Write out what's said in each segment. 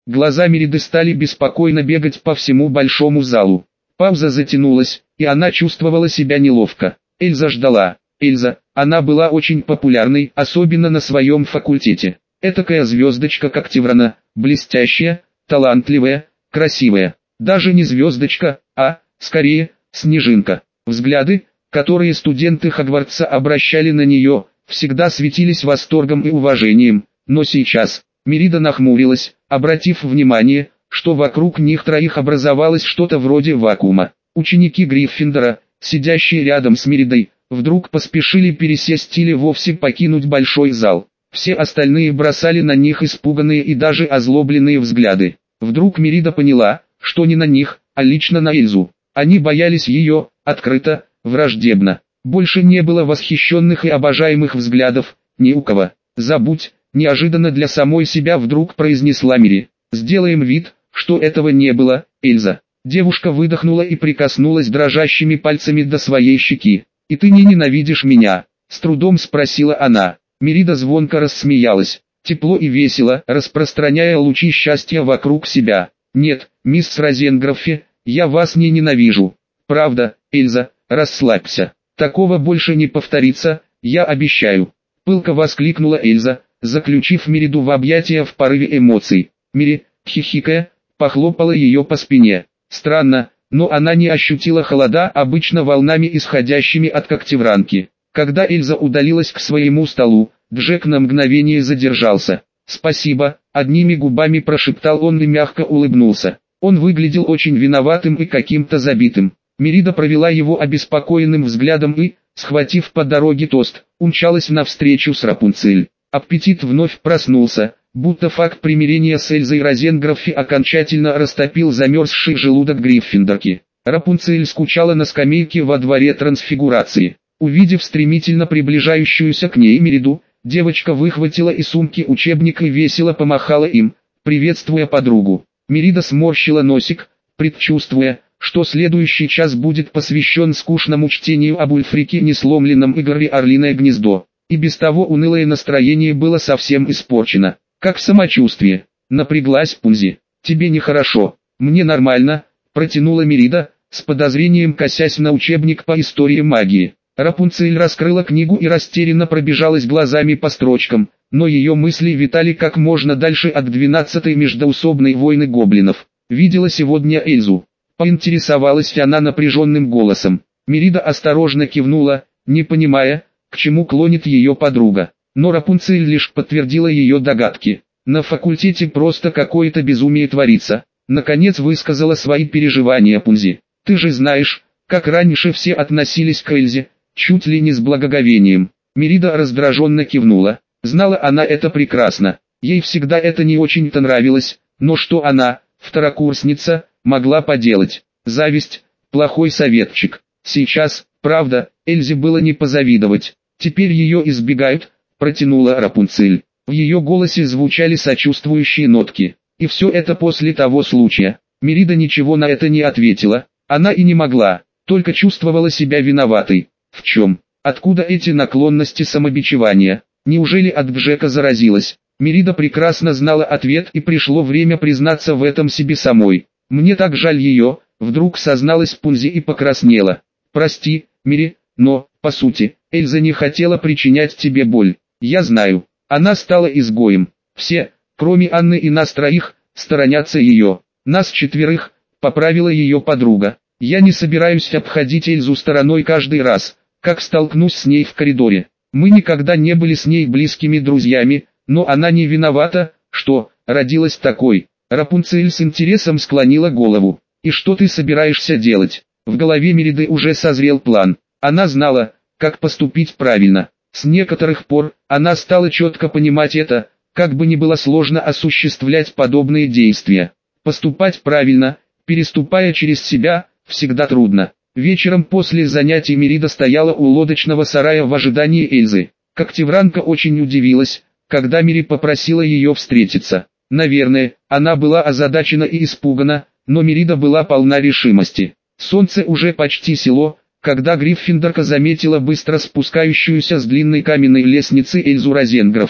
Глаза Мериды стали беспокойно бегать по всему большому залу. Пауза затянулась, и она чувствовала себя неловко. Эльза ждала. Эльза, она была очень популярной, особенно на своем факультете. Этакая звездочка как Теврана, блестящая, талантливая, красивая. Даже не звездочка, а, скорее, снежинка. Взгляды, которые студенты Хогвартса обращали на нее, всегда светились восторгом и уважением, но сейчас Мерида нахмурилась, обратив внимание, что вокруг них троих образовалось что-то вроде вакуума. Ученики Гриффиндора, сидящие рядом с Меридой, вдруг поспешили пересесть или вовсе покинуть большой зал. Все остальные бросали на них испуганные и даже озлобленные взгляды. Вдруг Мерида поняла, что не на них, а лично на Эльзу. Они боялись ее, открыто, враждебно. Больше не было восхищенных и обожаемых взглядов, ни у кого. «Забудь», неожиданно для самой себя вдруг произнесла Мери. «Сделаем вид, что этого не было, Эльза». Девушка выдохнула и прикоснулась дрожащими пальцами до своей щеки. «И ты не ненавидишь меня?» — с трудом спросила она. Мерида звонко рассмеялась, тепло и весело, распространяя лучи счастья вокруг себя. «Нет, мисс Розенгроффи, я вас не ненавижу. Правда, Эльза, расслабься. Такого больше не повторится, я обещаю». Пылко воскликнула Эльза, заключив Мериду в объятия в порыве эмоций. Мери, хихикая, похлопала ее по спине. Странно, но она не ощутила холода, обычно волнами исходящими от когтевранки. Когда Эльза удалилась к своему столу, Джек на мгновение задержался. «Спасибо», — одними губами прошептал он и мягко улыбнулся. Он выглядел очень виноватым и каким-то забитым. Мерида провела его обеспокоенным взглядом и, схватив по дороге тост, умчалась навстречу с Рапунцель. Аппетит вновь проснулся, будто факт примирения с Эльзой Розенгроффи окончательно растопил замерзший желудок Гриффиндорки. Рапунцель скучала на скамейке во дворе трансфигурации. Увидев стремительно приближающуюся к ней Мериду, девочка выхватила из сумки учебник и весело помахала им, приветствуя подругу. Мерида сморщила носик, предчувствуя, что следующий час будет посвящен скучному чтению об Ульфрике Несломленном и горе Орлиное гнездо. И без того унылое настроение было совсем испорчено. «Как самочувствие?» — напряглась Пунзи. «Тебе нехорошо». «Мне нормально», — протянула Мерида, с подозрением косясь на учебник по истории магии. Рапунцель раскрыла книгу и растерянно пробежалась глазами по строчкам, но ее мысли витали как можно дальше от 12-й междоусобной войны гоблинов. «Видела сегодня Эльзу?» — поинтересовалась она напряженным голосом. Мерида осторожно кивнула, не понимая, к чему клонит ее подруга. Но Рапунцель лишь подтвердила ее догадки. «На факультете просто какое-то безумие творится», — наконец высказала свои переживания Пунзи. «Ты же знаешь, как раньше все относились к Эльзе, чуть ли не с благоговением». Мерида раздраженно кивнула. Знала она это прекрасно. Ей всегда это не очень-то нравилось, но что она, второкурсница, могла поделать? Зависть, плохой советчик. Сейчас, правда, Эльзе было не позавидовать. «Теперь ее избегают», — протянула Рапунцель. В ее голосе звучали сочувствующие нотки. «И все это после того случая». Мерида ничего на это не ответила. Она и не могла, только чувствовала себя виноватой. В чем? Откуда эти наклонности самобичевания? Неужели от Джека заразилась? Мерида прекрасно знала ответ, и пришло время признаться в этом себе самой. «Мне так жаль ее», — вдруг созналась Пунзи и покраснела. «Прости, Мери, но, по сути, Эльза не хотела причинять тебе боль. Я знаю, она стала изгоем. Все, кроме Анны и нас троих, сторонятся ее. Нас четверых», — поправила ее подруга. «Я не собираюсь обходить Эльзу стороной каждый раз, как столкнусь с ней в коридоре. Мы никогда не были с ней близкими друзьями, но она не виновата, что родилась такой». Рапунцель с интересом склонила голову. «И что ты собираешься делать?» В голове Мериды уже созрел план. Она знала, как поступить правильно. С некоторых пор, она стала четко понимать это, как бы ни было сложно осуществлять подобные действия. Поступать правильно, переступая через себя, всегда трудно. Вечером после занятий Мерида стояла у лодочного сарая в ожидании Эльзы. Когтевранка очень удивилась, когда Мери попросила ее встретиться. Наверное, она была озадачена и испугана, но Мерида была полна решимости. Солнце уже почти село, когда Гриффиндорка заметила быстро спускающуюся с длинной каменной лестницы Эльзу Розенгроффи.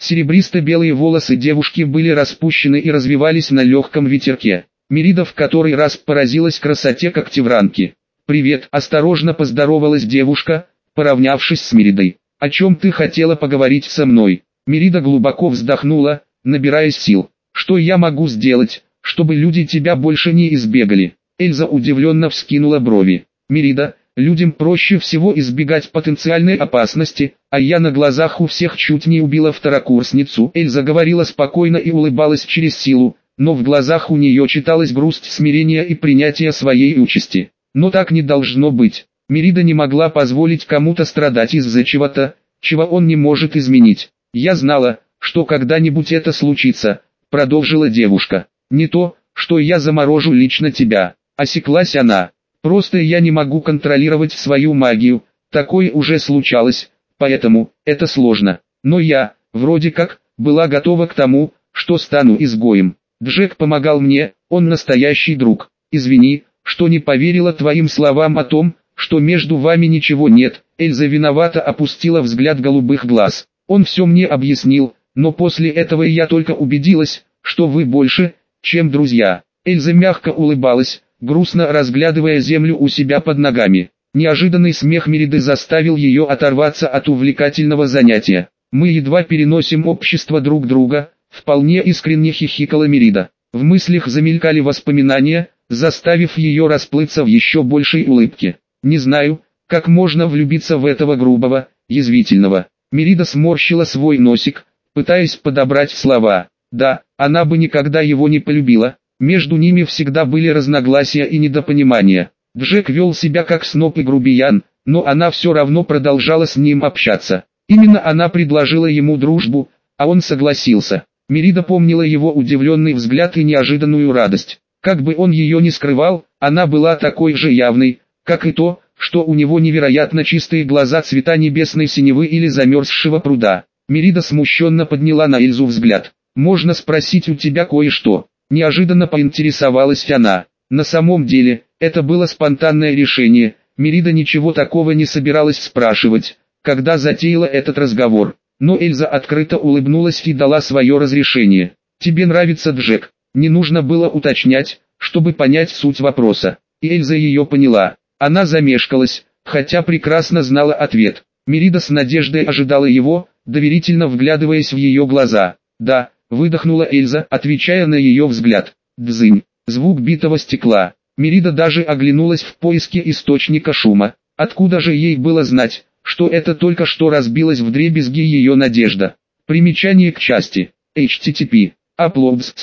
Серебристо-белые волосы девушки были распущены и развивались на легком ветерке. Мерида в который раз поразилась красоте когтевранки. «Привет», – осторожно поздоровалась девушка, поравнявшись с Меридой. «О чем ты хотела поговорить со мной?» Мерида глубоко вздохнула, набираясь сил. «Что я могу сделать, чтобы люди тебя больше не избегали?» Эльза удивленно вскинула брови. «Мерида, людям проще всего избегать потенциальной опасности, а я на глазах у всех чуть не убила второкурсницу». Эльза говорила спокойно и улыбалась через силу, но в глазах у нее читалась грусть смирения и принятия своей участи. Но так не должно быть. Мерида не могла позволить кому-то страдать из-за чего-то, чего он не может изменить. «Я знала, что когда-нибудь это случится», — продолжила девушка. «Не то, что я заморожу лично тебя». Осеклась она. «Просто я не могу контролировать свою магию, такое уже случалось, поэтому это сложно. Но я, вроде как, была готова к тому, что стану изгоем. Джек помогал мне, он настоящий друг. Извини, что не поверила твоим словам о том, что между вами ничего нет». Эльза виновато опустила взгляд голубых глаз. «Он все мне объяснил, но после этого я только убедилась, что вы больше, чем друзья». Эльза мягко улыбалась, грустно разглядывая землю у себя под ногами. Неожиданный смех Мериды заставил ее оторваться от увлекательного занятия. «Мы едва переносим общество друг друга», — вполне искренне хихикала Мерида. В мыслях замелькали воспоминания, заставив ее расплыться в еще большей улыбке. «Не знаю, как можно влюбиться в этого грубого, язвительного». Мерида сморщила свой носик, пытаясь подобрать слова. Да, она бы никогда его не полюбила, между ними всегда были разногласия и недопонимания. Джек вел себя как сноб и грубиян, но она все равно продолжала с ним общаться. Именно она предложила ему дружбу, а он согласился. Мерида помнила его удивленный взгляд и неожиданную радость. Как бы он ее ни скрывал, она была такой же явной, как и то, что у него невероятно чистые глаза цвета небесной синевы или замерзшего пруда. Мерида смущенно подняла на Эльзу взгляд. «Можно спросить у тебя кое-что?» Неожиданно поинтересовалась она. На самом деле, это было спонтанное решение, Мерида ничего такого не собиралась спрашивать, когда затеяла этот разговор. Но Эльза открыто улыбнулась и дала свое разрешение. «Тебе нравится Джек?» Не нужно было уточнять, чтобы понять суть вопроса. И Эльза ее поняла. Она замешкалась, хотя прекрасно знала ответ. Мерида с надеждой ожидала его, доверительно вглядываясь в ее глаза. «Да», — выдохнула Эльза, отвечая на ее взгляд. «Дзынь». Звук битого стекла. Мерида даже оглянулась в поиске источника шума. Откуда же ей было знать, что это только что разбилась вдребезги ее надежда? Примечание к части. http. Uploads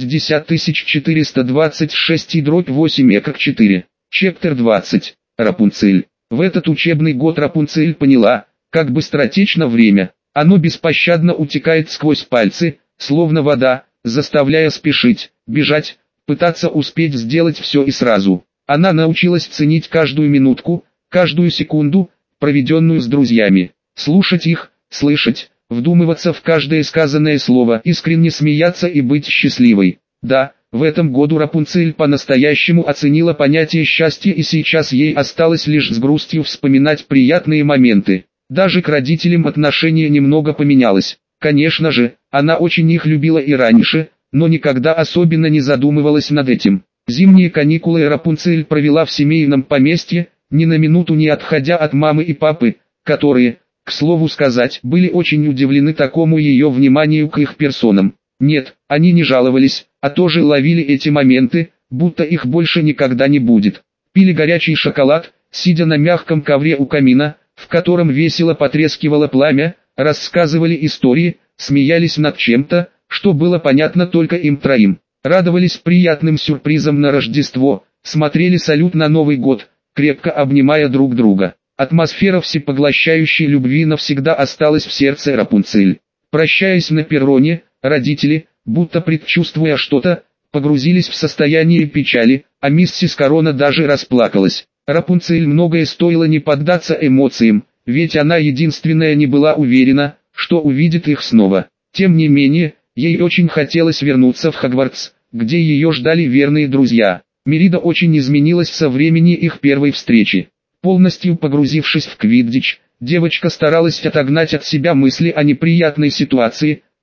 150426/8 Чептер 20. Рапунцель. В этот учебный год Рапунцель поняла, как быстротечно время. Оно беспощадно утекает сквозь пальцы, словно вода, заставляя спешить, бежать, пытаться успеть сделать все и сразу. Она научилась ценить каждую минутку, каждую секунду, проведенную с друзьями. Слушать их, слышать, вдумываться в каждое сказанное слово, искренне смеяться и быть счастливой. Да, в этом году Рапунцель по-настоящему оценила понятие счастья, и сейчас ей осталось лишь с грустью вспоминать приятные моменты. Даже к родителям отношение немного поменялось. Конечно же, она очень их любила и раньше, но никогда особенно не задумывалась над этим. Зимние каникулы Рапунцель провела в семейном поместье, ни на минуту не отходя от мамы и папы, которые, к слову сказать, были очень удивлены такому ее вниманию к их персонам. Нет, они не жаловались, а тоже ловили эти моменты, будто их больше никогда не будет. Пили горячий шоколад, сидя на мягком ковре у камина, в котором весело потрескивало пламя, рассказывали истории, смеялись над чем-то, что было понятно только им троим. Радовались приятным сюрпризам на Рождество, смотрели салют на Новый год, крепко обнимая друг друга. Атмосфера всепоглощающей любви навсегда осталась в сердце Рапунцель. Прощаясь на перроне, родители, будто предчувствуя что-то, погрузились в состояние печали, а миссис Корона даже расплакалась. Рапунцель многое стоило не поддаться эмоциям, ведь она единственная не была уверена, что увидит их снова. Тем не менее, ей очень хотелось вернуться в Хогвартс, где ее ждали верные друзья. Мерида очень изменилась со времени их первой встречи. Полностью погрузившись в квиддич, девочка старалась отогнать от себя мысли о неприятной ситуации,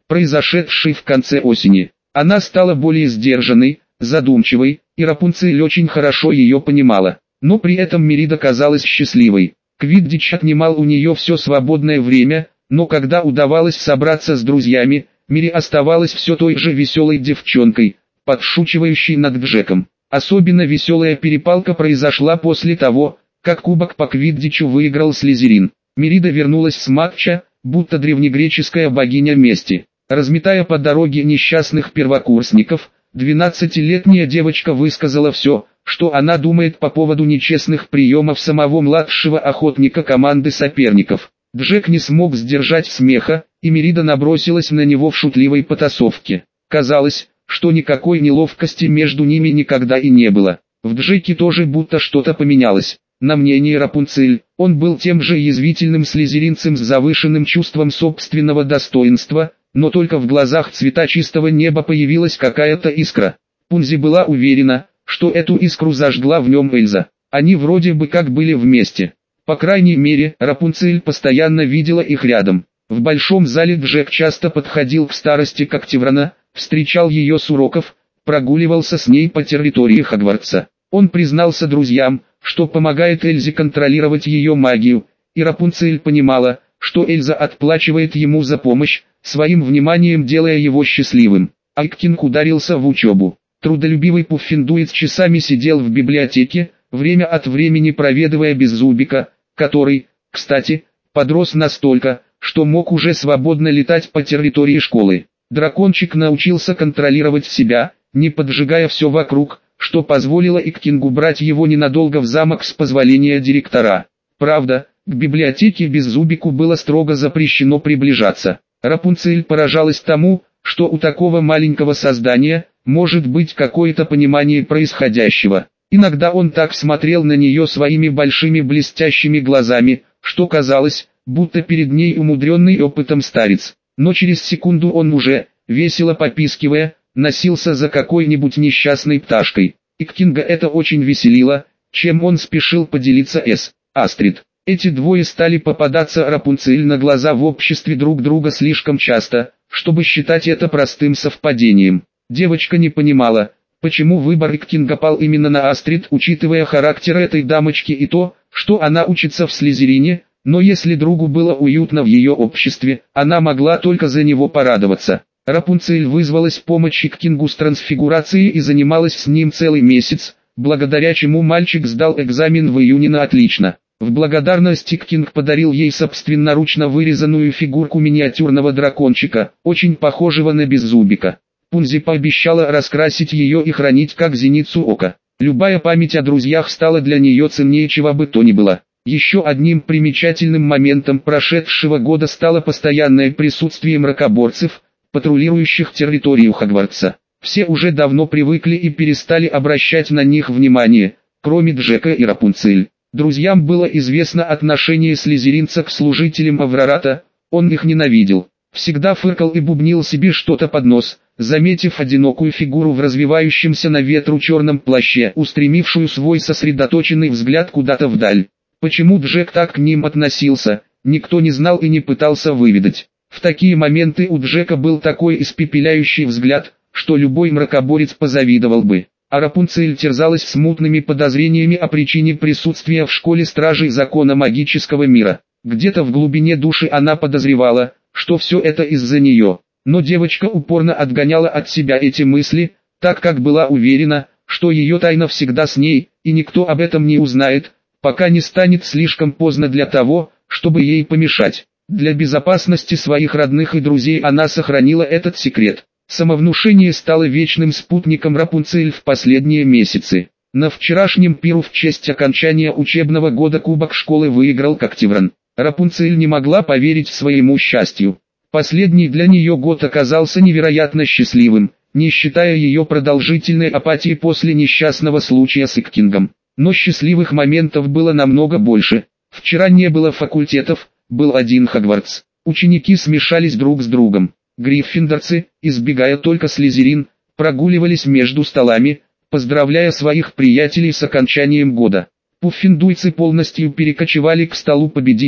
произошедшей в конце осени. Она стала более сдержанной, задумчивой, и Рапунцель очень хорошо ее понимала. Но при этом Мерида казалась счастливой. Квиддич отнимал у нее все свободное время, но когда удавалось собраться с друзьями, Мери оставалась все той же веселой девчонкой, подшучивающей над Джеком. Особенно веселая перепалка произошла после того, как кубок по Квиддичу выиграл Слизерин. Мерида вернулась с матча, будто древнегреческая богиня мести. Разметая по дороге несчастных первокурсников, 12-летняя девочка высказала все, что она думает по поводу нечестных приемов самого младшего охотника команды соперников. Джек не смог сдержать смеха, и Мерида набросилась на него в шутливой потасовке. Казалось, что никакой неловкости между ними никогда и не было. В Джеке тоже будто что-то поменялось. На мнение Рапунцель, он был тем же язвительным слизеринцем с завышенным чувством собственного достоинства, но только в глазах цвета чистого неба появилась какая-то искра. Пунзи была уверена, что эту искру зажгла в нем Эльза. Они вроде бы как были вместе. По крайней мере, Рапунцель постоянно видела их рядом. В большом зале Джек часто подходил к старости Когтеврана, встречал ее с уроков, прогуливался с ней по территории Хогвартса. Он признался друзьям, что помогает Эльзе контролировать ее магию, и Рапунцель понимала, что Эльза отплачивает ему за помощь, своим вниманием делая его счастливым. Айктинг ударился в учебу. Трудолюбивый Пуффендуйц часами сидел в библиотеке, время от времени проведывая Беззубика, который, кстати, подрос настолько, что мог уже свободно летать по территории школы. Дракончик научился контролировать себя, не поджигая все вокруг, что позволило Айктингу брать его ненадолго в замок с позволения директора. Правда, к библиотеке Беззубику было строго запрещено приближаться. Рапунцель поражалась тому, что у такого маленького создания может быть какое-то понимание происходящего. Иногда он так смотрел на нее своими большими блестящими глазами, что казалось, будто перед ней умудренный опытом старец. Но через секунду он уже, весело попискивая, носился за какой-нибудь несчастной пташкой. Айктинга это очень веселило, чем он спешил поделиться с Астрид. Эти двое стали попадаться Рапунцель на глаза в обществе друг друга слишком часто, чтобы считать это простым совпадением. Девочка не понимала, почему выбор Айктинга пал именно на Астрид, учитывая характер этой дамочки и то, что она учится в Слизерине, но если другу было уютно в ее обществе, она могла только за него порадоваться. Рапунцель вызвалась помочь Айктингу с трансфигурацией и занималась с ним целый месяц, благодаря чему мальчик сдал экзамен в июне на отлично. В благодарность Айктинг подарил ей собственноручно вырезанную фигурку миниатюрного дракончика, очень похожего на Беззубика. Пунзи пообещала раскрасить ее и хранить как зеницу ока. Любая память о друзьях стала для нее ценнее чего бы то ни было. Еще одним примечательным моментом прошедшего года стало постоянное присутствие мракоборцев, патрулирующих территорию Хогвартса. Все уже давно привыкли и перестали обращать на них внимание, кроме Джека и Рапунцель. Друзьям было известно отношение слизеринца к служителям Аврората, он их ненавидел. Всегда фыркал и бубнил себе что-то под нос, заметив одинокую фигуру в развивающемся на ветру черном плаще, устремившую свой сосредоточенный взгляд куда-то вдаль. Почему Джек так к ним относился, никто не знал и не пытался выведать. В такие моменты у Джека был такой испепеляющий взгляд, что любой мракоборец позавидовал бы. А Рапунцель терзалась смутными подозрениями о причине присутствия в школе стражей закона магического мира. Где-то в глубине души она подозревала, что все это из-за нее. Но девочка упорно отгоняла от себя эти мысли, так как была уверена, что ее тайна всегда с ней, и никто об этом не узнает, пока не станет слишком поздно для того, чтобы ей помешать. Для безопасности своих родных и друзей она сохранила этот секрет. Самовнушение стало вечным спутником Рапунцель в последние месяцы. На вчерашнем пиру в честь окончания учебного года кубок школы выиграл Когтевран. Рапунцель не могла поверить своему счастью. Последний для нее год оказался невероятно счастливым, не считая ее продолжительной апатии после несчастного случая с Айктингом. Но счастливых моментов было намного больше. Вчера не было факультетов, был один Хогвартс. Ученики смешались друг с другом. Гриффиндорцы, избегая только Слизерин, прогуливались между столами, поздравляя своих приятелей с окончанием года. Пуффендуйцы полностью перекочевали к столу победителей,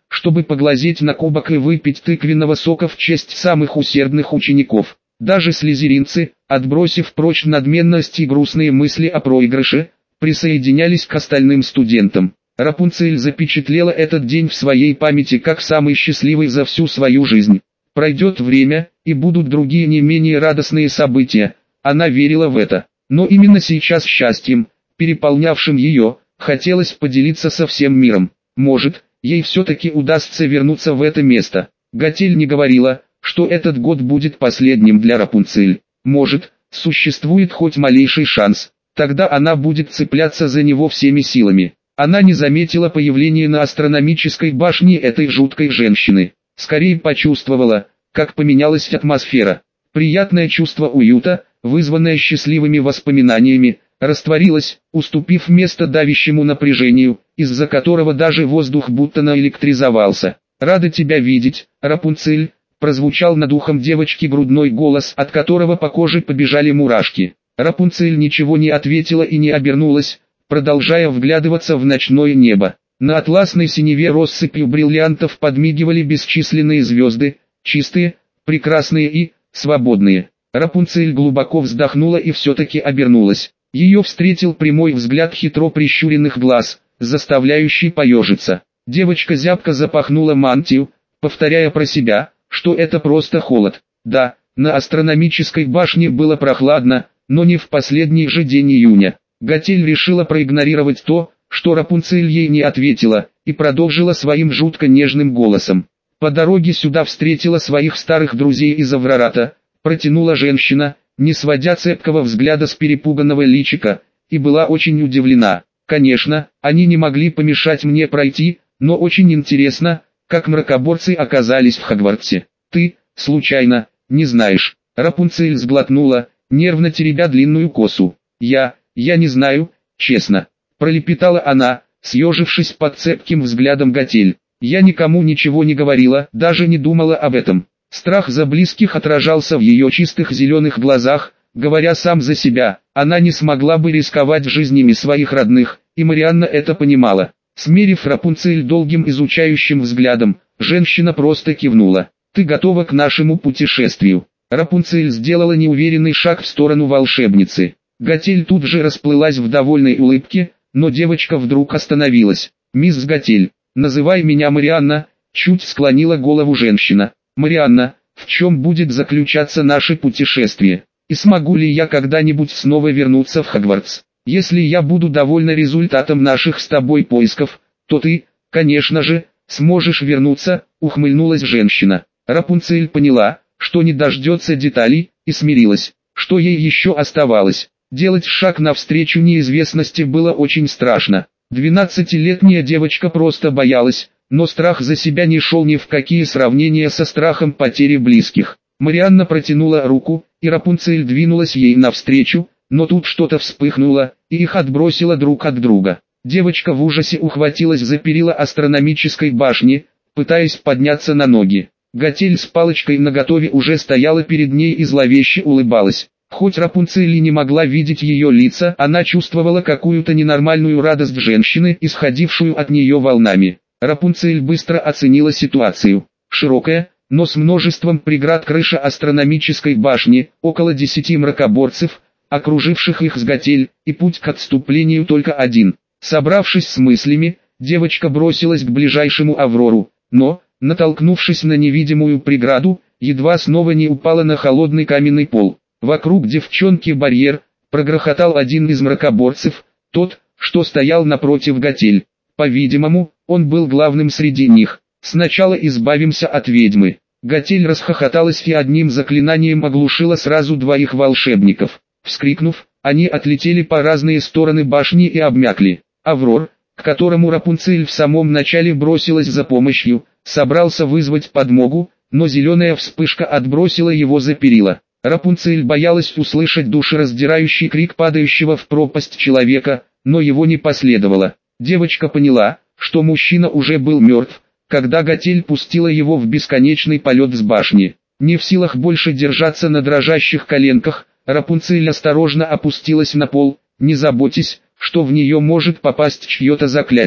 чтобы поглазеть на кубок и выпить тыквенного сока в честь самых усердных учеников. Даже слизеринцы, отбросив прочь надменность и грустные мысли о проигрыше, присоединялись к остальным студентам. Рапунцель запечатлела этот день в своей памяти как самый счастливый за всю свою жизнь. Пройдет время, и будут другие не менее радостные события, она верила в это. Но именно сейчас счастьем, переполнявшим ее, хотелось поделиться со всем миром. Может, ей все-таки удастся вернуться в это место. Готель не говорила, что этот год будет последним для Рапунцель. Может, существует хоть малейший шанс, тогда она будет цепляться за него всеми силами. Она не заметила появления на астрономической башне этой жуткой женщины. Скорее почувствовала, как поменялась атмосфера. Приятное чувство уюта, вызванное счастливыми воспоминаниями, растворилось, уступив место давящему напряжению, из-за которого даже воздух будто наэлектризовался. «Рада тебя видеть, Рапунцель», прозвучал над ухом девочки грудной голос, от которого по коже побежали мурашки. Рапунцель ничего не ответила и не обернулась, продолжая вглядываться в ночное небо. На атласной синеве россыпью бриллиантов подмигивали бесчисленные звезды, чистые, прекрасные и свободные. Рапунцель глубоко вздохнула и все-таки обернулась. Ее встретил прямой взгляд хитро прищуренных глаз, заставляющий поежиться. Девочка зябко запахнула мантию, повторяя про себя, что это просто холод. Да, на астрономической башне было прохладно, но не в последний же день июня. Готель решила проигнорировать то, что Рапунцель ей не ответила, и продолжила своим жутко нежным голосом. По дороге сюда встретила своих старых друзей из Аврората, протянула женщина, не сводя цепкого взгляда с перепуганного личика, и была очень удивлена. Конечно, они не могли помешать мне пройти, но очень интересно, как мракоборцы оказались в Хогвартсе. Ты, случайно, не знаешь? Рапунцель сглотнула, нервно теребя длинную косу. Я не знаю, честно. Пролепетала она, съежившись под цепким взглядом Готель. Я никому ничего не говорила, даже не думала об этом. Страх за близких отражался в ее чистых зеленых глазах, говоря сам за себя. Она не смогла бы рисковать жизнями своих родных, и Марианна это понимала. Смерив Рапунцель долгим изучающим взглядом, женщина просто кивнула. «Ты готова к нашему путешествию?» Рапунцель сделала неуверенный шаг в сторону волшебницы. Готель тут же расплылась в довольной улыбке, но девочка вдруг остановилась. «Мисс Готель, называй меня Марианна», чуть склонила голову женщина. «Марианна, в чем будет заключаться наше путешествие? И смогу ли я когда-нибудь снова вернуться в Хогвартс? Если я буду довольна результатом наших с тобой поисков, то ты, конечно же, сможешь вернуться», ухмыльнулась женщина. Рапунцель поняла, что не дождется деталей, и смирилась. Что ей еще оставалось? Делать шаг навстречу неизвестности было очень страшно. 12-летняя девочка просто боялась, но страх за себя не шел ни в какие сравнения со страхом потери близких. Марианна протянула руку, и Рапунцель двинулась ей навстречу, но тут что-то вспыхнуло, и их отбросило друг от друга. Девочка в ужасе ухватилась за перила астрономической башни, пытаясь подняться на ноги. Готель с палочкой наготове уже стояла перед ней и зловеще улыбалась. Хоть Рапунцель и не могла видеть ее лица, она чувствовала какую-то ненормальную радость женщины, исходившую от нее волнами. Рапунцель быстро оценила ситуацию. Широкая, но с множеством преград крыша астрономической башни, около 10 мракоборцев, окруживших их с Готель, и путь к отступлению только один. Собравшись с мыслями, девочка бросилась к ближайшему Аврору, но, натолкнувшись на невидимую преграду, едва снова не упала на холодный каменный пол. Вокруг девчонки барьер, прогрохотал один из мракоборцев, тот, что стоял напротив Готель. По-видимому, он был главным среди них. «Сначала избавимся от ведьмы». Готель расхохоталась и одним заклинанием оглушила сразу двоих волшебников. Вскрикнув, они отлетели по разные стороны башни и обмякли. Аврор, к которому Рапунцель в самом начале бросилась за помощью, собрался вызвать подмогу, но зеленая вспышка отбросила его за перила. Рапунцель боялась услышать душераздирающий крик падающего в пропасть человека, но его не последовало. Девочка поняла, что мужчина уже был мертв, когда Готель пустила его в бесконечный полет с башни. Не в силах больше держаться на дрожащих коленках, Рапунцель осторожно опустилась на пол, не заботясь, что в нее может попасть чье-то заклятие.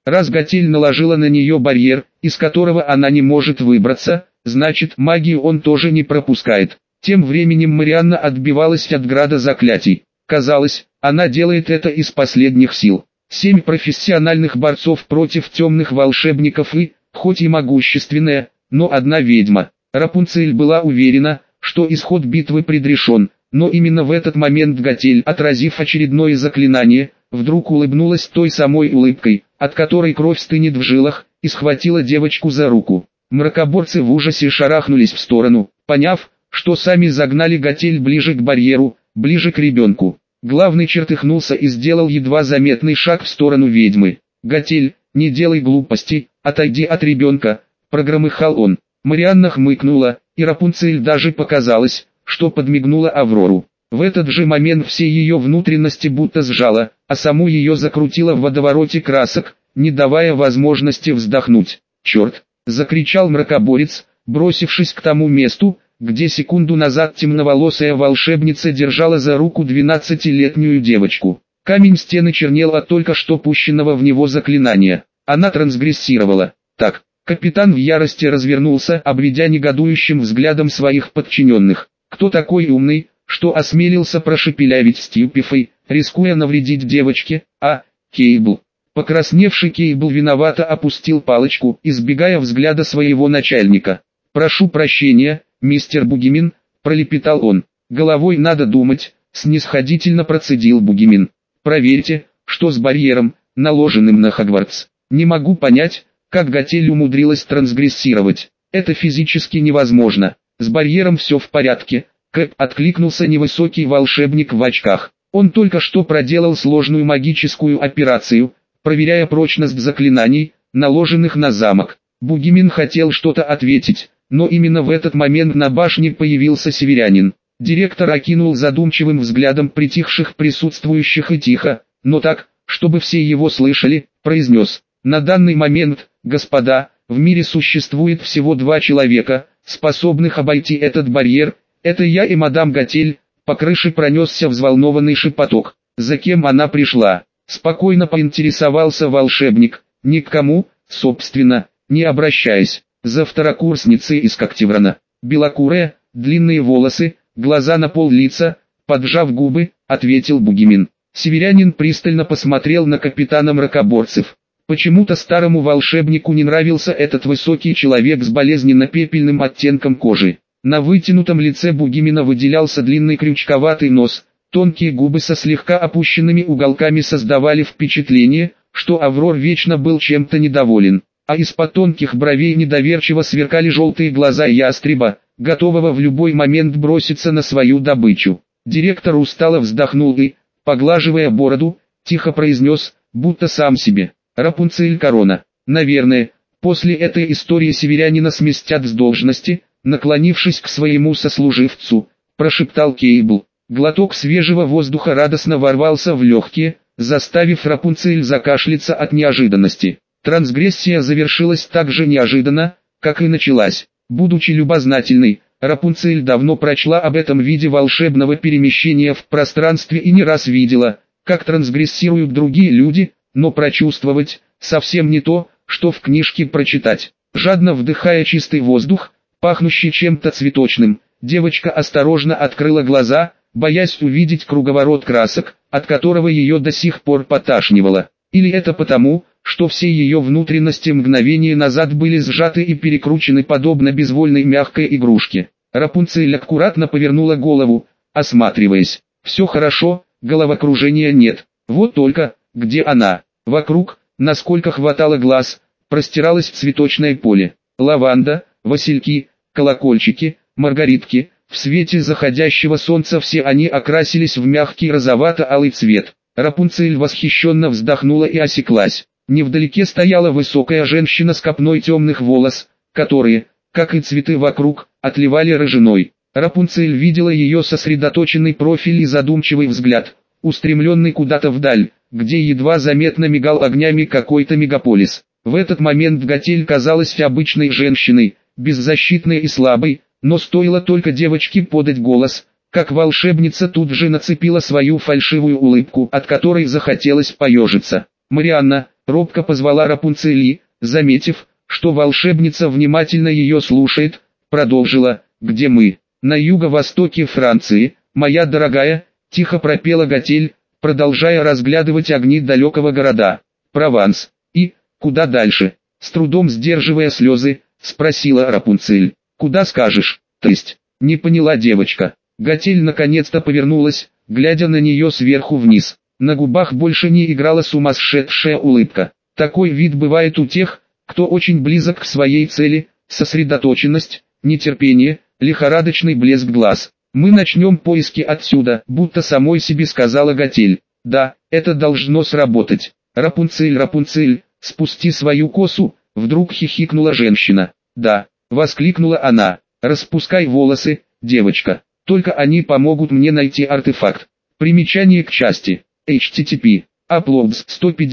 Раз Готель наложила на нее барьер, из которого она не может выбраться, значит магию он тоже не пропускает. Тем временем Марианна отбивалась от града заклятий. Казалось, она делает это из последних сил. 7 профессиональных борцов против темных волшебников и, хоть и могущественная, но одна ведьма. Рапунцель была уверена, что исход битвы предрешен, но именно в этот момент Готель, отразив очередное заклинание, вдруг улыбнулась той самой улыбкой, от которой кровь стынет в жилах, и схватила девочку за руку. Мракоборцы в ужасе шарахнулись в сторону, поняв, что сами загнали Готель ближе к барьеру, ближе к ребенку. Главный чертыхнулся и сделал едва заметный шаг в сторону ведьмы. «Готель, не делай глупостей, отойди от ребенка», — прогромыхал он. Марианна хмыкнула, и Рапунцель даже показалось, что подмигнула Аврору. В этот же момент все ее внутренности будто сжало, а саму ее закрутило в водовороте красок, не давая возможности вздохнуть. «Черт!» — закричал мракоборец, бросившись к тому месту, где секунду назад темноволосая волшебница держала за руку 12-летнюю девочку. Камень стены чернел от только что пущенного в него заклинания. Она трансгрессировала. Так, капитан в ярости развернулся, обведя негодующим взглядом своих подчиненных. Кто такой умный, что осмелился прошепелявить Стьюпифой, рискуя навредить девочке? Кейбл. Покрасневший Кейбл виновато опустил палочку, избегая взгляда своего начальника. «Прошу прощения, мистер Бугимин», — пролепетал он. «Головой надо думать», — снисходительно процедил Бугимин. «Проверьте, что с барьером, наложенным на Хогвартс. Не могу понять, как Готель умудрилась трансгрессировать. Это физически невозможно. С барьером все в порядке», — Кэп откликнулся невысокий волшебник в очках. Он только что проделал сложную магическую операцию, проверяя прочность заклинаний, наложенных на замок. Бугимин хотел что-то ответить, но именно в этот момент на башне появился северянин. Директор окинул задумчивым взглядом притихших присутствующих и тихо, но так, чтобы все его слышали, произнес: «На данный момент, господа, в мире существует всего 2 человека, способных обойти этот барьер, это я и мадам Готель». По крыше пронесся взволнованный шепоток. «За кем она пришла?» Спокойно поинтересовался волшебник, ни к кому, собственно, не обращаясь. «За второкурсницей из Коктеврана. Белокурая, длинные волосы, глаза на пол лица», поджав губы, ответил Бугимин. Северянин пристально посмотрел на капитана мракоборцев. Почему-то старому волшебнику не нравился этот высокий человек с болезненно-пепельным оттенком кожи. На вытянутом лице Бугимина выделялся длинный крючковатый нос, тонкие губы со слегка опущенными уголками создавали впечатление, что Аврор вечно был чем-то недоволен, а из-под тонких бровей недоверчиво сверкали желтые глаза ястреба, готового в любой момент броситься на свою добычу. Директор устало вздохнул и, поглаживая бороду, тихо произнес, будто сам себе: «Рапунцель Корона. Наверное, после этой истории северянина сместят с должности», наклонившись к своему сослуживцу, прошептал Кейбл. Глоток свежего воздуха радостно ворвался в легкие, заставив Рапунцель закашляться от неожиданности. Трансгрессия завершилась так же неожиданно, как и началась. Будучи любознательной, Рапунцель давно прочла об этом виде волшебного перемещения в пространстве и не раз видела, как трансгрессируют другие люди, но прочувствовать совсем не то, что в книжке прочитать. Жадно вдыхая чистый воздух, пахнущий чем-то цветочным, девочка осторожно открыла глаза, боясь увидеть круговорот красок, от которого ее до сих пор поташнивало. Или это потому, что все ее внутренности мгновение назад были сжаты и перекручены подобно безвольной мягкой игрушке. Рапунцель аккуратно повернула голову, осматриваясь. Все хорошо, головокружения нет. Вот только, где она? Вокруг, насколько хватало глаз, простиралось цветочное поле. Лаванда, васильки, колокольчики, маргаритки. В свете заходящего солнца все они окрасились в мягкий розовато-алый цвет. Рапунцель восхищенно вздохнула и осеклась. Невдалеке стояла высокая женщина с копной темных волос, которые, как и цветы вокруг, отливали рыжиной. Рапунцель видела ее сосредоточенный профиль и задумчивый взгляд, устремленный куда-то вдаль, где едва заметно мигал огнями какой-то мегаполис. В этот момент Готель казалась обычной женщиной, беззащитной и слабой, но стоило только девочке подать голос, как волшебница тут же нацепила свою фальшивую улыбку, от которой захотелось поежиться. «Марианна, робко позвала Рапунцель и, заметив, что волшебница внимательно ее слушает, продолжила: «Где мы?» «На юго-востоке Франции, моя дорогая», — тихо пропела Готель, продолжая разглядывать огни далекого города. «Прованс. И, куда дальше?» С трудом сдерживая слезы, спросила Рапунцель. «Куда скажешь?» «То есть?» Не поняла девочка. Готель наконец-то повернулась, глядя на нее сверху вниз. На губах больше не играла сумасшедшая улыбка. Такой вид бывает у тех, кто очень близок к своей цели: сосредоточенность, нетерпение, лихорадочный блеск глаз. «Мы начнем поиски отсюда», — будто самой себе сказала Готель. «Да, это должно сработать». «Рапунцель, Рапунцель, спусти свою косу», — вдруг хихикнула женщина. «Да», — воскликнула она, — «распускай волосы, девочка, только они помогут мне найти артефакт». Примечание к части. http uploads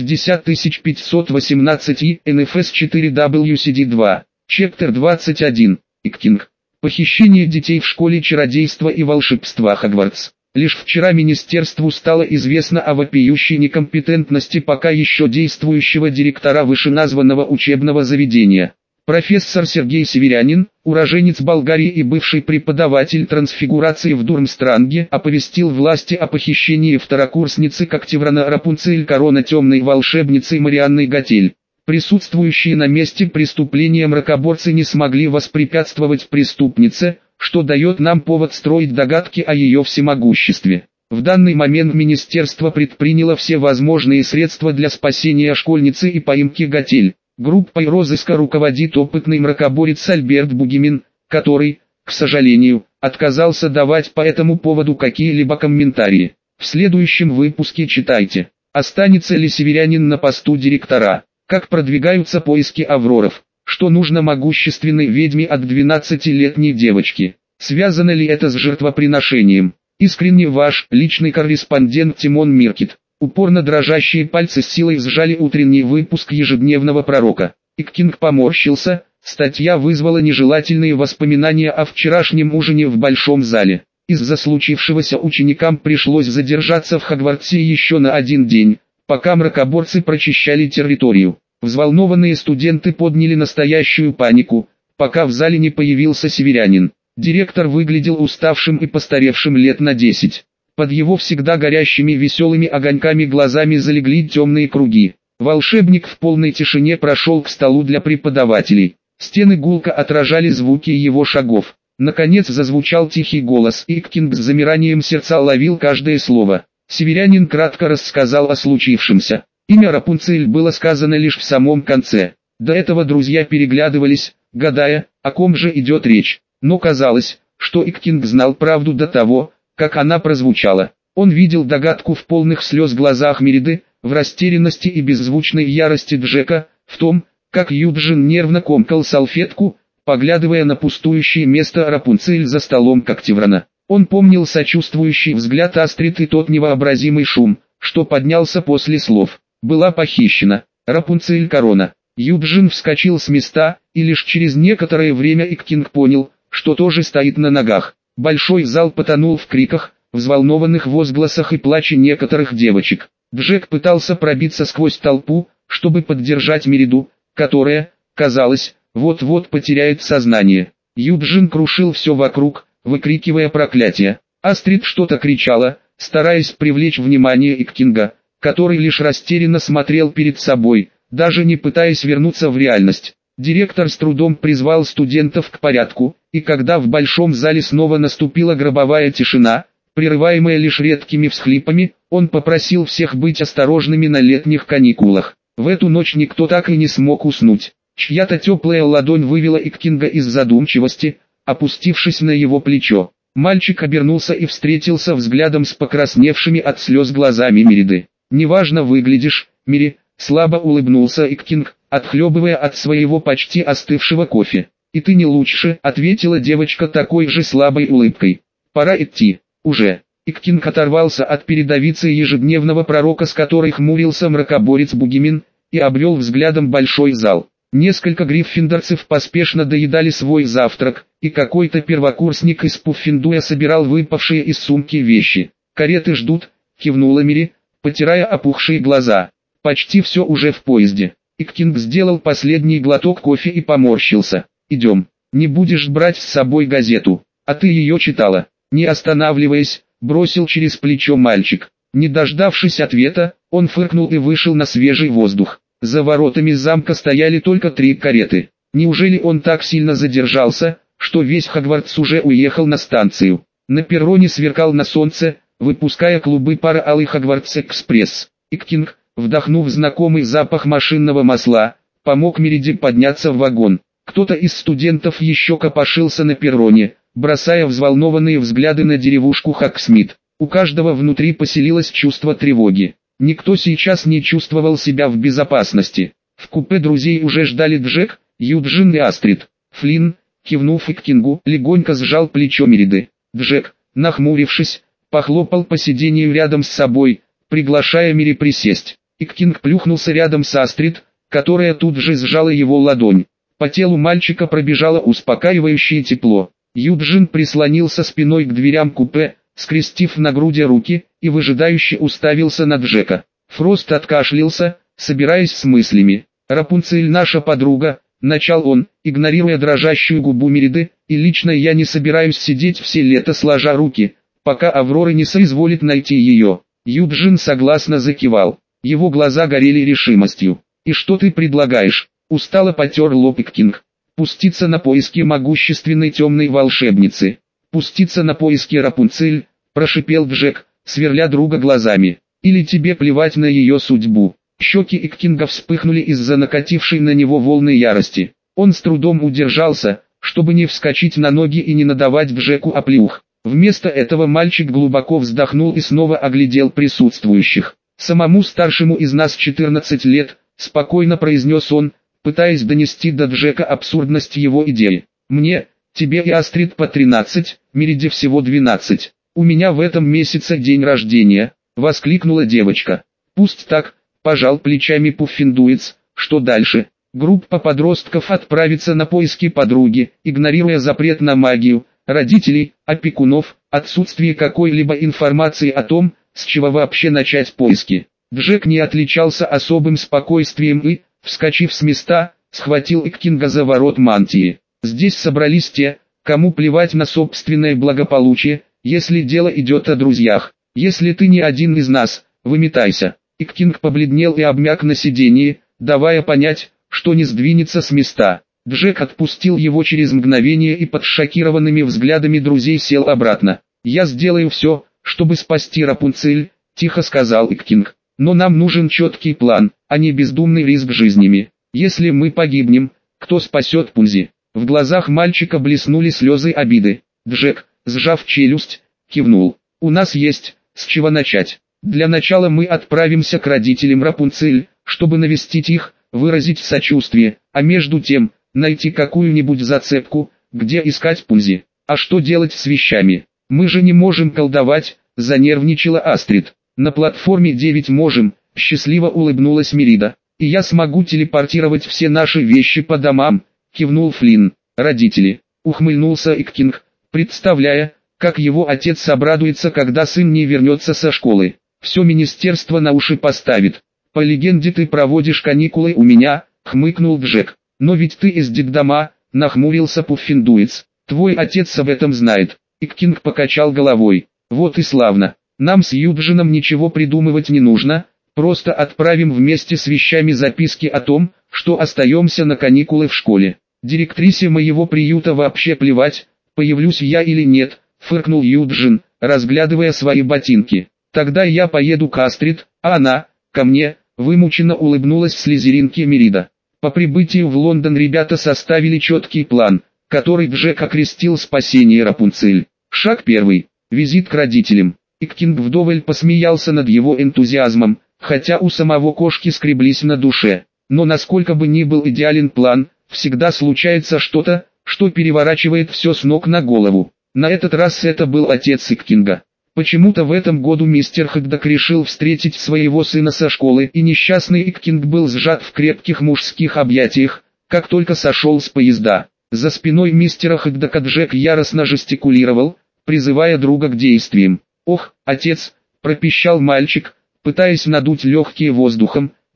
150518 и NFS 4 WCD2. Chapter 21. Иккинг. Похищение детей в школе чародейства и волшебства Хогвартс. Лишь вчера министерству стало известно о вопиющей некомпетентности пока еще действующего директора вышеназванного учебного заведения. Профессор Сергей Северянин, уроженец Болгарии и бывший преподаватель трансфигурации в Дурмстранге, оповестил власти о похищении второкурсницы Когтеврана Рапунцель Корона темной волшебницы Марианны Готель. Присутствующие на месте преступления мракоборцы не смогли воспрепятствовать преступнице, что дает нам повод строить догадки о ее всемогуществе. В данный момент министерство предприняло все возможные средства для спасения школьницы и поимки Готель. Группой розыска руководит опытный мракоборец Альберт Бугимин, который, к сожалению, отказался давать по этому поводу какие-либо комментарии. В следующем выпуске читайте: останется ли Северянин на посту директора, как продвигаются поиски Авроров, что нужно могущественной ведьме от 12-летней девочки, связано ли это с жертвоприношением. Искренне ваш личный корреспондент Тимон Миркит. Упорно дрожащие пальцы с силой сжали утренний выпуск ежедневного пророка. Иккинг поморщился, статья вызвала нежелательные воспоминания о вчерашнем ужине в большом зале. Из-за случившегося ученикам пришлось задержаться в Хогвартсе еще на один день, пока мракоборцы прочищали территорию. Взволнованные студенты подняли настоящую панику, пока в зале не появился Северянин. Директор выглядел уставшим и постаревшим лет на 10. Под его всегда горящими веселыми огоньками глазами залегли темные круги. Волшебник в полной тишине прошел к столу для преподавателей. Стены гулко отражали звуки его шагов. Наконец зазвучал тихий голос, и Иккинг с замиранием сердца ловил каждое слово. Северянин кратко рассказал о случившемся. Имя Рапунцель было сказано лишь в самом конце. До этого друзья переглядывались, гадая, о ком же идет речь. Но казалось, что Иккинг знал правду до того, как она прозвучала. Он видел догадку в полных слез глазах Мериды, в растерянности и беззвучной ярости Джека, в том, как Юджин нервно комкал салфетку, поглядывая на пустующее место Рапунцель за столом Когтеврана. Он помнил сочувствующий взгляд Астрид и тот невообразимый шум, что поднялся после слов: «Была похищена Рапунцель Корона». Юджин вскочил с места, и лишь через некоторое время Иккинг понял, что тоже стоит на ногах. Большой зал потонул в криках, взволнованных возгласах и плаче некоторых девочек. Джек пытался пробиться сквозь толпу, чтобы поддержать Мериду, которая, казалось, вот-вот потеряет сознание. Юджин крушил все вокруг, выкрикивая проклятия. Астрид что-то кричала, стараясь привлечь внимание Иккинга, который лишь растерянно смотрел перед собой, даже не пытаясь вернуться в реальность. Директор с трудом призвал студентов к порядку, и когда в большом зале снова наступила гробовая тишина, прерываемая лишь редкими всхлипами, он попросил всех быть осторожными на летних каникулах. В эту ночь никто так и не смог уснуть. Чья-то теплая ладонь вывела Иккинга из задумчивости, опустившись на его плечо. Мальчик обернулся и встретился взглядом с покрасневшими от слез глазами Мериды. «Неважно выглядишь, Мери», — слабо улыбнулся Иккинг, отхлебывая от своего почти остывшего кофе. «И ты не лучше», — ответила девочка такой же слабой улыбкой. «Пора идти, уже». Иккинг оторвался от передовицы ежедневного пророка, с которой хмурился мракоборец Бугимин, и обвел взглядом большой зал. Несколько гриффиндорцев поспешно доедали свой завтрак, и какой-то первокурсник из Пуффиндуя собирал выпавшие из сумки вещи. «Кареты ждут», — кивнула Мери, потирая опухшие глаза. Почти все уже в поезде. Иккинг сделал последний глоток кофе и поморщился. Идем. Не будешь брать с собой газету, а ты ее читала? Не останавливаясь, бросил через плечо мальчик. Не дождавшись ответа, он фыркнул и вышел на свежий воздух. За воротами замка стояли только 3 кареты. Неужели он так сильно задержался, что весь Хогвартс уже уехал на станцию? На перроне сверкал на солнце, выпуская клубы пара алый Хогвартс-экспресс. Иккинг, вдохнув знакомый запах машинного масла, помог Мериде подняться в вагон. Кто-то из студентов еще копошился на перроне, бросая взволнованные взгляды на деревушку Хогсмит. У каждого внутри поселилось чувство тревоги. Никто сейчас не чувствовал себя в безопасности. В купе друзей уже ждали Джек, Юджин и Астрид. Флинн, кивнув Иккингу, легонько сжал плечо Мериды. Джек, нахмурившись, похлопал по сиденью рядом с собой, приглашая Мери присесть. Иккинг плюхнулся рядом с Астрид, которая тут же сжала его ладонь. По телу мальчика пробежало успокаивающее тепло. Юджин прислонился спиной к дверям купе, скрестив на груди руки, и выжидающе уставился на Джека. Фрост откашлялся, собираясь с мыслями. «Рапунцель наша подруга», — начал он, игнорируя дрожащую губу Мериды, «и лично я не собираюсь сидеть все лето сложа руки, пока Аврора не соизволит найти ее». Юджин согласно закивал. Его глаза горели решимостью. «И что ты предлагаешь?» — устало потер лоб Иккинг. «Пуститься на поиски могущественной темной волшебницы. Пуститься на поиски Рапунцель», — прошипел Джек, сверля друга глазами. «Или тебе плевать на ее судьбу?» Щеки Иккинга вспыхнули из-за накатившей на него волны ярости. Он с трудом удержался, чтобы не вскочить на ноги и не надавать Джеку оплеух. Вместо этого мальчик глубоко вздохнул и снова оглядел присутствующих. «Самому старшему из нас 14 лет», — спокойно произнес он, пытаясь донести до Джека абсурдность его идеи. «Мне, тебе и Астрид по 13, Мериде всего 12. У меня в этом месяце день рождения», — воскликнула девочка. «Пусть так», — пожал плечами Пуффендуйц. «Что дальше?» Группа подростков отправится на поиски подруги, игнорируя запрет на магию, родителей, опекунов, отсутствие какой-либо информации о том, с чего вообще начать поиски. Джек не отличался особым спокойствием и, вскочив с места, схватил Иккинга за ворот мантии. «Здесь собрались те, кому плевать на собственное благополучие, если дело идет о друзьях. Если ты не один из нас, выметайся». Иккинг побледнел и обмяк на сиденье, давая понять, что не сдвинется с места. Джек отпустил его через мгновение и под шокированными взглядами друзей сел обратно. «Я сделаю все, чтобы спасти Рапунцель», — тихо сказал Иккинг. «Но нам нужен четкий план, а не бездумный риск жизнями. Если мы погибнем, кто спасет Пунзи?» В глазах мальчика блеснули слезы обиды. Джек, сжав челюсть, кивнул. «У нас есть, с чего начать. Для начала мы отправимся к родителям Рапунцель, чтобы навестить их, выразить сочувствие, а между тем, найти какую-нибудь зацепку, где искать Пунзи. А что делать с вещами? Мы же не можем колдовать», — занервничала Астрид. «На платформе 9 можем», — счастливо улыбнулась Мерида. «И я смогу телепортировать все наши вещи по домам», — кивнул Флинн. «Родители», — ухмыльнулся Иккинг, представляя, как его отец обрадуется, когда сын не вернется со школы. «Все министерство на уши поставит. По легенде ты проводишь каникулы у меня», — хмыкнул Джек. «Но ведь ты из детдома», — нахмурился Пуффендуйц. «Твой отец об этом знает». Иккинг покачал головой. «Вот и славно. Нам с Юджином ничего придумывать не нужно, просто отправим вместе с вещами записки о том, что остаемся на каникулы в школе. Директрисе моего приюта вообще плевать, появлюсь я или нет», — фыркнул Юджин, разглядывая свои ботинки. «Тогда я поеду к Астрид, а она, ко мне», — вымученно улыбнулась слизеринке Мерида. По прибытию в Лондон ребята составили четкий план, который Джек окрестил «Спасение Рапунцель». Шаг первый. Визит к родителям. Иккинг вдоволь посмеялся над его энтузиазмом, хотя у самого кошки скреблись на душе. Но насколько бы ни был идеален план, всегда случается что-то, что переворачивает все с ног на голову. На этот раз это был отец Иккинга. Почему-то в этом году мистер Хэгдок решил встретить своего сына со школы, и несчастный Иккинг был сжат в крепких мужских объятиях, как только сошел с поезда. За спиной мистера Хэгдока Джек яростно жестикулировал, призывая друга к действиям. «Ох, отец!» – пропищал мальчик, пытаясь надуть легкие воздухом,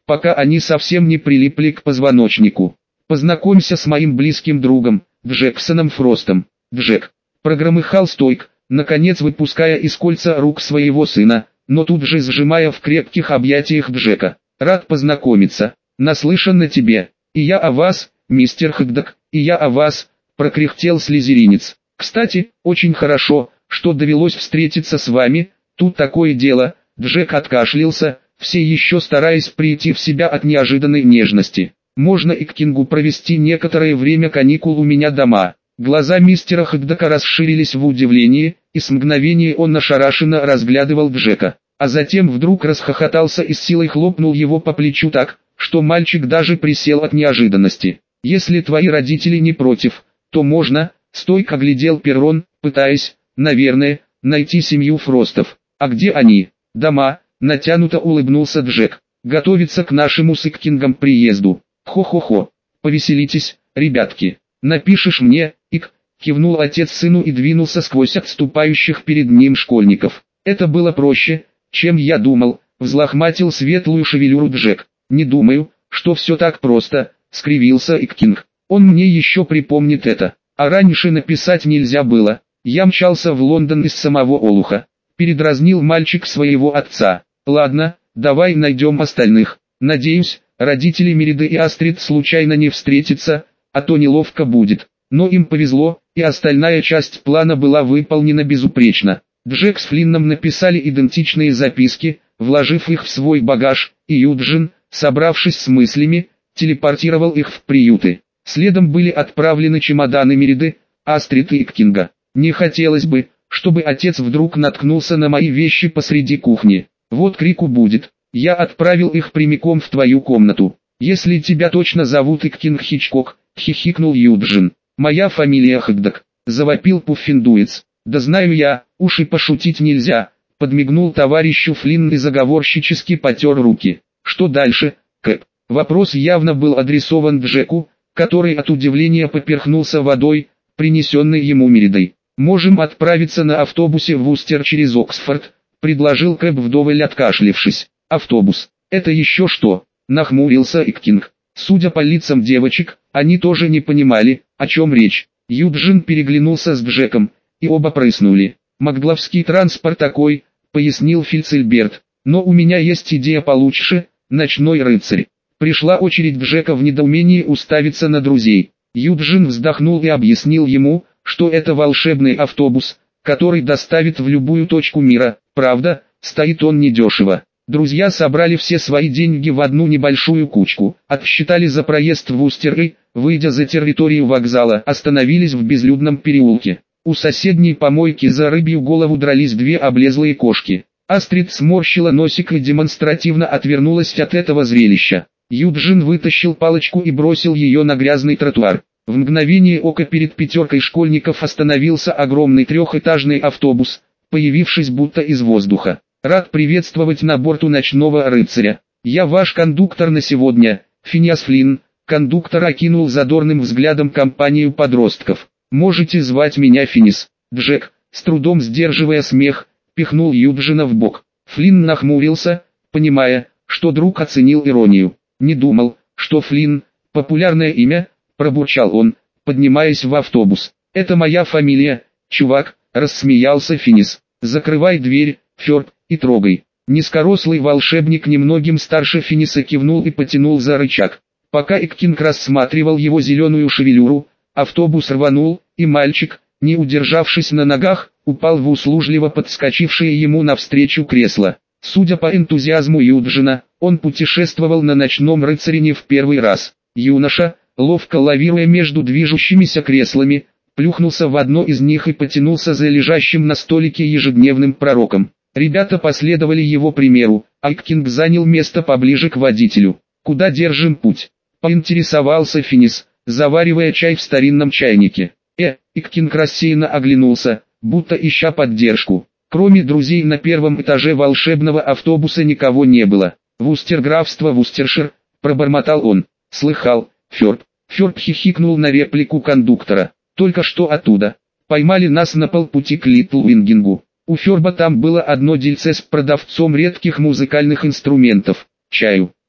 пока они совсем не прилипли к позвоночнику. Познакомься с моим близким другом, Джексоном Фростом. Джек, прогромыхал Стойк, наконец выпуская из кольца рук своего сына, но тут же сжимая в крепких объятиях Джека. Рад познакомиться, наслышан на тебе, и я о вас, мистер Хэгдок, и я о вас, прокряхтел слизеринец. Кстати, очень хорошо, что довелось встретиться с вами, тут такое дело. Джек откашлялся, все еще стараясь прийти в себя от неожиданной нежности. Можно и к Кингу провести некоторое время каникул у меня дома. Глаза мистера Хэгдока расширились в удивлении, и с мгновения он ошарашенно разглядывал Джека, а затем вдруг расхохотался и с силой хлопнул его по плечу так, что мальчик даже присел от неожиданности. «Если твои родители не против, то можно», — Стойк оглядел перрон, пытаясь, наверное, найти семью Фростов. «А где они?» «Дома», — натянуто улыбнулся Джек. «Готовится к нашему с Иккингом приезду. Хо-хо-хо. Повеселитесь, ребятки. Напишешь мне, Ик», — кивнул отец сыну и двинулся сквозь отступающих перед ним школьников. «Это было проще, чем я думал», — взлохматил светлую шевелюру Джек. «Не думаю, что все так просто», — скривился Иккинг. «Он мне еще припомнит это. А раньше написать нельзя было. Я мчался в Лондон из самого Олуха». Передразнил мальчик своего отца. «Ладно, давай найдем остальных. Надеюсь, родители Мериды и Астрид случайно не встретятся, а то неловко будет». Но им повезло, и остальная часть плана была выполнена безупречно. Джек с Флинном написали идентичные записки, вложив их в свой багаж, и Юджин, собравшись с мыслями, телепортировал их в приюты. Следом были отправлены чемоданы Мериды, Астрид и Иккинга. Не хотелось бы, чтобы отец вдруг наткнулся на мои вещи посреди кухни. Вот крику будет. Я отправил их прямиком в твою комнату. Если тебя точно зовут Иккинг Хичкок, хихикнул Юджин. Моя фамилия Хэгдок, завопил Пуффиндуец. Да знаю я, уж и пошутить нельзя, подмигнул товарищу Флинн и заговорщически потер руки. Что дальше, Кэп? Вопрос явно был адресован Джеку, который от удивления поперхнулся водой, принесенной ему Меридой. «Можем отправиться на автобусе в Вустер через Оксфорд», — предложил Кэп вдоволь откашлившись. «Автобус, это еще что?» — нахмурился Иккинг. Судя по лицам девочек, они тоже не понимали, о чем речь. Юджин переглянулся с Джеком, и оба прыснули. «Макглавский транспорт такой», — пояснил Фильцельберт. «Но у меня есть идея получше, ночной рыцарь». Пришла очередь Джека в недоумении уставиться на друзей. Юджин вздохнул и объяснил ему, что это волшебный автобус, который доставит в любую точку мира. Правда, стоит он недешево. Друзья собрали все свои деньги в одну небольшую кучку, отсчитали за проезд в Вустер и, выйдя за территорию вокзала, остановились в безлюдном переулке. У соседней помойки за рыбью голову дрались две облезлые кошки. Астрид сморщила носик и демонстративно отвернулась от этого зрелища. Юджин вытащил палочку и бросил ее на грязный тротуар. В мгновение ока перед пятеркой школьников остановился огромный трехэтажный автобус, появившись будто из воздуха. «Рад приветствовать на борту ночного рыцаря. Я ваш кондуктор на сегодня, Финиас Флинн». Кондуктор окинул задорным взглядом компанию подростков. «Можете звать меня Финис». Джек, с трудом сдерживая смех, пихнул Юджина в бок. Флинн нахмурился, понимая, что друг оценил иронию. «Не думал, что Флинн – популярное имя», – пробурчал он, поднимаясь в автобус. «Это моя фамилия, чувак», – рассмеялся Финис. «Закрывай дверь, Фёрб, и трогай». Низкорослый волшебник немногим старше Финиса кивнул и потянул за рычаг. Пока Иккинг рассматривал его зеленую шевелюру, автобус рванул, и мальчик, не удержавшись на ногах, упал в услужливо подскочившее ему навстречу кресло. Судя по энтузиазму Юджина, он путешествовал на ночном рыцаре не в первый раз. Юноша, ловко лавируя между движущимися креслами, плюхнулся в одно из них и потянулся за лежащим на столике ежедневным пророком. Ребята последовали его примеру, а Иккинг занял место поближе к водителю. «Куда держим путь?» — поинтересовался Финис, заваривая чай в старинном чайнике. Иккинг рассеянно оглянулся, будто ища поддержку. Кроме друзей на первом этаже волшебного автобуса никого не было. «Вустер, графство Вустершир», — пробормотал он. «Слыхал, Фёрб». Фёрб хихикнул на реплику кондуктора. «Только что оттуда. Поймали нас на полпути к Литлвингингу. У Фёрба там было одно дельце с продавцом редких музыкальных инструментов. Чаю.